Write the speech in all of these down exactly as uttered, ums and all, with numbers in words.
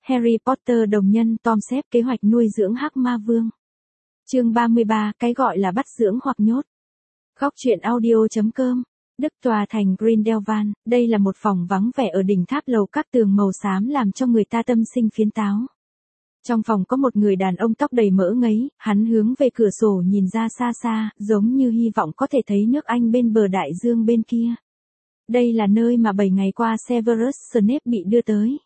Harry Potter đồng nhân Tom xếp kế hoạch nuôi dưỡng Hắc Ma Vương. Chương ba mươi ba, cái gọi là bắt dưỡng hoặc nhốt. Góc truyện audio.com. Đức tòa thành Grindelwald, đây là một phòng vắng vẻ ở đỉnh tháp lầu các tường màu xám làm cho người ta tâm sinh phiến táo. Trong phòng có một người đàn ông tóc đầy mỡ ngấy, hắn hướng về cửa sổ nhìn ra xa xa, giống như hy vọng có thể thấy nước Anh bên bờ đại dương bên kia. Đây là nơi mà bảy ngày qua Severus Snape bị đưa tới.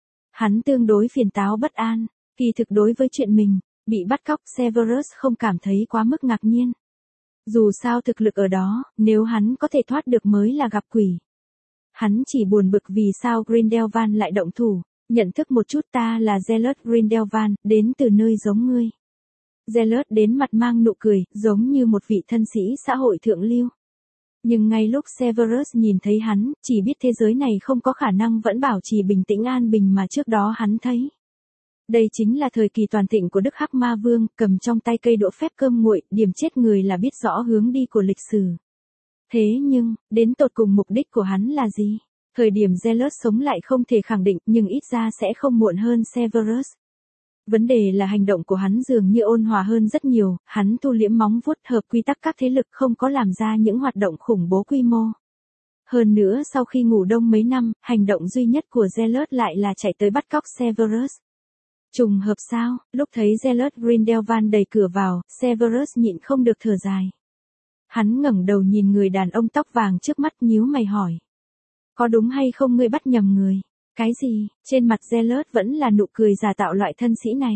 Hắn tương đối phiền táo bất an, kỳ thực đối với chuyện mình bị bắt cóc Severus không cảm thấy quá mức ngạc nhiên. Dù sao thực lực ở đó, nếu hắn có thể thoát được mới là gặp quỷ. Hắn chỉ buồn bực vì sao Grindelwald lại động thủ, nhận thức một chút ta là Gellert Grindelwald, đến từ nơi giống ngươi. Gellert đến mặt mang nụ cười, giống như một vị thân sĩ xã hội thượng lưu. Nhưng ngay lúc Severus nhìn thấy hắn, chỉ biết thế giới này không có khả năng vẫn bảo trì bình tĩnh an bình mà trước đó hắn thấy. Đây chính là thời kỳ toàn thịnh của Đức Hắc Ma Vương, cầm trong tay cây đũa phép cơm nguội, điểm chết người là biết rõ hướng đi của lịch sử. Thế nhưng, đến tột cùng mục đích của hắn là gì? Thời điểm Gellert sống lại không thể khẳng định, nhưng ít ra sẽ không muộn hơn Severus. Vấn đề là hành động của hắn dường như ôn hòa hơn rất nhiều, hắn thu liễm móng vuốt hợp quy tắc các thế lực không có làm ra những hoạt động khủng bố quy mô. Hơn nữa sau khi ngủ đông mấy năm, hành động duy nhất của Gellert lại là chạy tới bắt cóc Severus. Trùng hợp sao, lúc thấy Gellert Grindelwald đẩy cửa vào, Severus nhịn không được thở dài. Hắn ngẩng đầu nhìn người đàn ông tóc vàng trước mắt nhíu mày hỏi. Có đúng hay không ngươi bắt nhầm người? Cái gì? Trên mặt Gellert vẫn là nụ cười giả tạo loại thân sĩ này.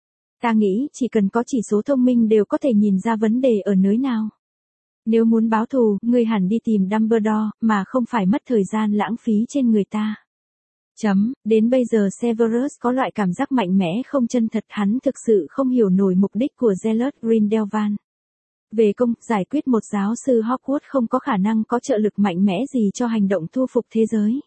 Ta nghĩ chỉ cần có chỉ số thông minh đều có thể nhìn ra vấn đề ở nơi nào. Nếu muốn báo thù, ngươi hẳn đi tìm Dumbledore, mà không phải mất thời gian lãng phí trên người ta. Chấm, đến bây giờ Severus có loại cảm giác mạnh mẽ không chân thật, hắn thực sự không hiểu nổi mục đích của Gellert Grindelwald. Về công, giải quyết một giáo sư Hogwarts không có khả năng có trợ lực mạnh mẽ gì cho hành động thu phục thế giới.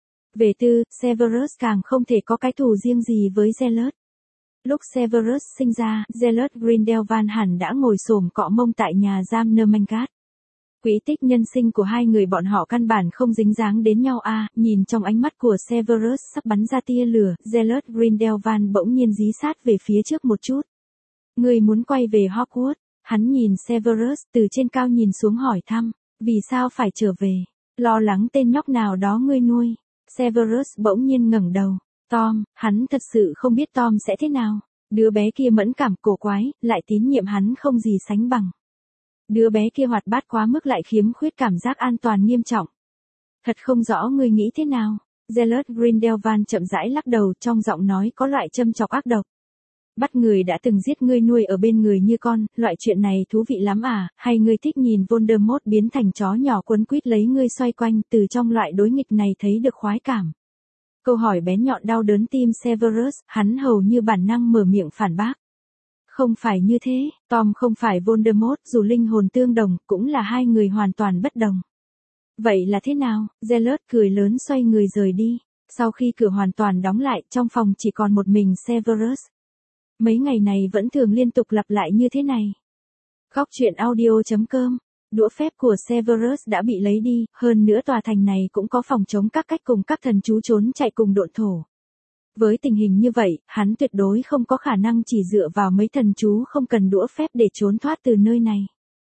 Về tư, Severus càng không thể có cái thù riêng gì với Gellert. Lúc Severus sinh ra, Gellert Grindelwald hẳn đã ngồi xổm cọ mông tại nhà giam Nermangat. Quỹ tích nhân sinh của hai người bọn họ căn bản không dính dáng đến nhau a. À, nhìn trong ánh mắt của Severus sắp bắn ra tia lửa, Gellert Grindelwald bỗng nhiên dí sát về phía trước một chút. Ngươi muốn quay về Hogwarts? Hắn nhìn Severus từ trên cao nhìn xuống hỏi thăm, vì sao phải trở về? Lo lắng tên nhóc nào đó ngươi nuôi. Severus bỗng nhiên ngẩng đầu. Tom, hắn thật sự không biết Tom sẽ thế nào. Đứa bé kia mẫn cảm cổ quái, lại tín nhiệm hắn không gì sánh bằng. Đứa bé kia hoạt bát quá mức lại khiếm khuyết cảm giác an toàn nghiêm trọng. Thật không rõ ngươi nghĩ thế nào. Gellert Grindelwald chậm rãi lắc đầu, trong giọng nói có loại châm chọc ác độc. Bắt người đã từng giết ngươi nuôi ở bên người như con, loại chuyện này thú vị lắm à, hay ngươi thích nhìn Voldemort biến thành chó nhỏ quấn quýt lấy ngươi xoay quanh, từ trong loại đối nghịch này thấy được khoái cảm. Câu hỏi bén nhọn đau đớn tim Severus, hắn hầu như bản năng mở miệng phản bác. Không phải như thế, Tom không phải Voldemort, dù linh hồn tương đồng, cũng là hai người hoàn toàn bất đồng. Vậy là thế nào? Gellert cười lớn xoay người rời đi. Sau khi cửa hoàn toàn đóng lại, trong phòng chỉ còn một mình Severus. Mấy ngày này vẫn thường liên tục lặp lại như thế này. Góc truyện audio.com. Đũa phép của Severus đã bị lấy đi, hơn nữa tòa thành này cũng có phòng chống các cách cùng các thần chú trốn chạy cùng độn thổ. Với tình hình như vậy, hắn tuyệt đối không có khả năng chỉ dựa vào mấy thần chú không cần đũa phép để trốn thoát từ nơi này.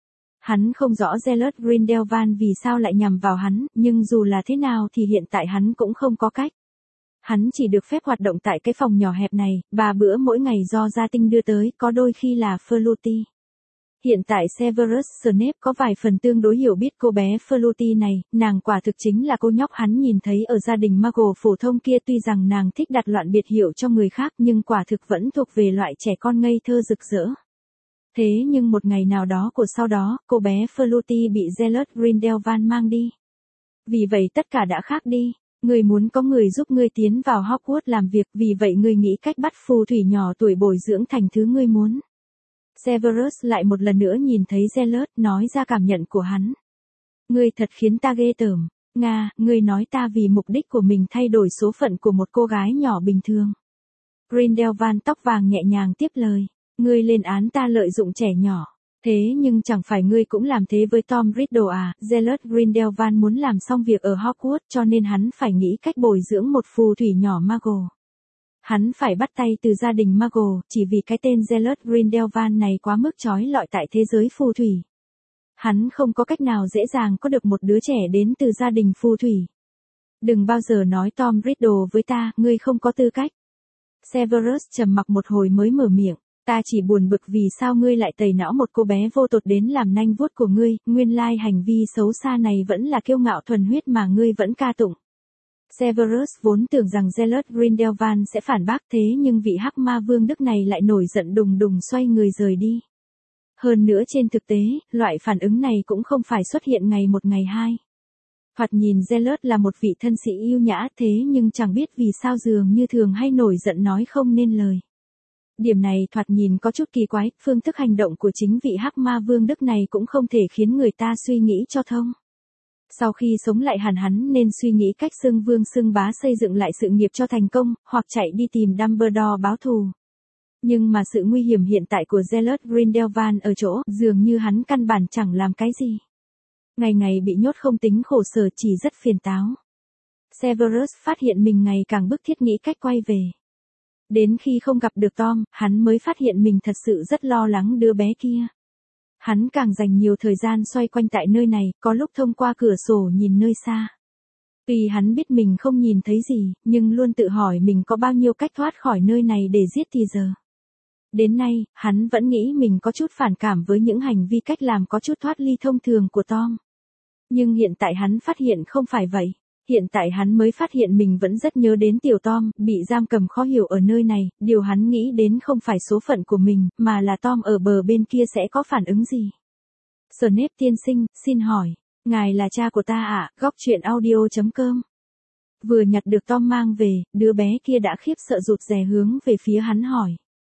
Hắn không rõ Gellert Grindelwald vì sao lại nhằm vào hắn, nhưng dù là thế nào thì hiện tại hắn cũng không có cách. Hắn chỉ được phép hoạt động tại cái phòng nhỏ hẹp này, ba bữa mỗi ngày do gia tinh đưa tới, có đôi khi là Flutie. Hiện tại Severus Snape có vài phần tương đối hiểu biết cô bé Flutie này, nàng quả thực chính là cô nhóc hắn nhìn thấy ở gia đình Muggle phổ thông kia, tuy rằng nàng thích đặt loạn biệt hiệu cho người khác nhưng quả thực vẫn thuộc về loại trẻ con ngây thơ rực rỡ. Thế nhưng một ngày nào đó của sau đó, cô bé Flutie bị Gellert Grindelwald mang đi. Vì vậy tất cả đã khác đi. Ngươi muốn có người giúp ngươi tiến vào Hogwarts làm việc, vì vậy ngươi nghĩ cách bắt phù thủy nhỏ tuổi bồi dưỡng thành thứ ngươi muốn. Severus lại một lần nữa nhìn thấy Gellert, nói ra cảm nhận của hắn. Ngươi thật khiến ta ghê tởm. Nga, ngươi nói ta vì mục đích của mình thay đổi số phận của một cô gái nhỏ bình thường. Grindelwald tóc vàng nhẹ nhàng tiếp lời. Ngươi lên án ta lợi dụng trẻ nhỏ. Thế nhưng chẳng phải ngươi cũng làm thế với Tom Riddle à? Gellert Grindelwald muốn làm xong việc ở Hogwarts cho nên hắn phải nghĩ cách bồi dưỡng một phù thủy nhỏ Muggle. Hắn phải bắt tay từ gia đình Muggle, chỉ vì cái tên Geralt Grindelwald này quá mức chói lọi tại thế giới phù thủy. Hắn không có cách nào dễ dàng có được một đứa trẻ đến từ gia đình phù thủy. Đừng bao giờ nói Tom Riddle với ta, ngươi không có tư cách. Severus trầm mặc một hồi mới mở miệng, ta chỉ buồn bực vì sao ngươi lại tẩy não một cô bé vô tội đến làm nanh vuốt của ngươi, nguyên lai hành vi xấu xa này vẫn là kiêu ngạo thuần huyết mà ngươi vẫn ca tụng. Severus vốn tưởng rằng Geralt Grindelwald sẽ phản bác thế nhưng vị Hắc Ma Vương Đức này lại nổi giận đùng đùng xoay người rời đi. Hơn nữa trên thực tế, loại phản ứng này cũng không phải xuất hiện ngày một ngày hai. Thoạt nhìn Geralt là một vị thân sĩ yêu nhã thế nhưng chẳng biết vì sao dường như thường hay nổi giận nói không nên lời. Điểm này thoạt nhìn có chút kỳ quái, phương thức hành động của chính vị Hắc Ma Vương Đức này cũng không thể khiến người ta suy nghĩ cho thông. Sau khi sống lại hẳn hắn nên suy nghĩ cách xưng vương xưng bá xây dựng lại sự nghiệp cho thành công, hoặc chạy đi tìm Dumbledore báo thù. Nhưng mà sự nguy hiểm hiện tại của Geralt Grindelwald ở chỗ, dường như hắn căn bản chẳng làm cái gì. Ngày ngày bị nhốt không tính khổ sở chỉ rất phiền táo. Severus phát hiện mình ngày càng bức thiết nghĩ cách quay về. Đến khi không gặp được Tom, hắn mới phát hiện mình thật sự rất lo lắng đứa bé kia. Hắn càng dành nhiều thời gian xoay quanh tại nơi này, có lúc thông qua cửa sổ nhìn nơi xa. Tuy hắn biết mình không nhìn thấy gì, nhưng luôn tự hỏi mình có bao nhiêu cách thoát khỏi nơi này để giết thì giờ. Đến nay, hắn vẫn nghĩ mình có chút phản cảm với những hành vi cách làm có chút thoát ly thông thường của Tom. Nhưng hiện tại hắn phát hiện không phải vậy. Hiện tại hắn mới phát hiện mình vẫn rất nhớ đến tiểu Tom, bị giam cầm khó hiểu ở nơi này, điều hắn nghĩ đến không phải số phận của mình, mà là Tom ở bờ bên kia sẽ có phản ứng gì. Snape tiên sinh, xin hỏi, ngài là cha của ta ạ, à? Góc truyện audio chấm com. Vừa nhặt được Tom mang về, đứa bé kia đã khiếp sợ rụt rè hướng về phía hắn hỏi.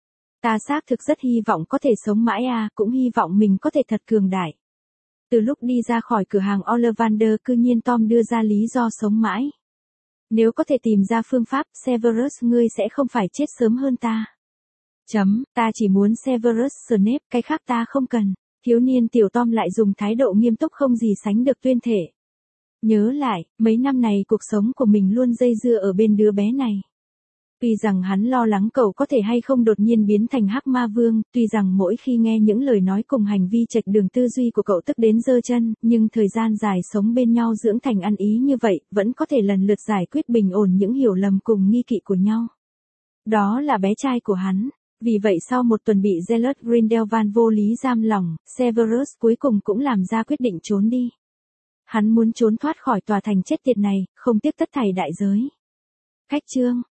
Ta xác thực rất hy vọng có thể sống mãi à, cũng hy vọng mình có thể thật cường đại. Từ lúc đi ra khỏi cửa hàng Ollivander cư nhiên Tom đưa ra lý do sống mãi. Nếu có thể tìm ra phương pháp, Severus ngươi sẽ không phải chết sớm hơn ta. Chấm, ta chỉ muốn Severus Snape, cái khác ta không cần. Thiếu niên tiểu Tom lại dùng thái độ nghiêm túc không gì sánh được tuyên thể. Nhớ lại, mấy năm này cuộc sống của mình luôn dây dưa ở bên đứa bé này. Tuy rằng hắn lo lắng cậu có thể hay không đột nhiên biến thành Hắc Ma Vương, tuy rằng mỗi khi nghe những lời nói cùng hành vi chệch đường tư duy của cậu tức đến giơ chân, nhưng thời gian dài sống bên nhau dưỡng thành ăn ý như vậy, vẫn có thể lần lượt giải quyết bình ổn những hiểu lầm cùng nghi kỵ của nhau. Đó là bé trai của hắn. Vì vậy sau một tuần bị Geralt Grindelwald vô lý giam lỏng, Severus cuối cùng cũng làm ra quyết định trốn đi. Hắn muốn trốn thoát khỏi tòa thành chết tiệt này, không tiếc tất thảy đại giới. Khách chương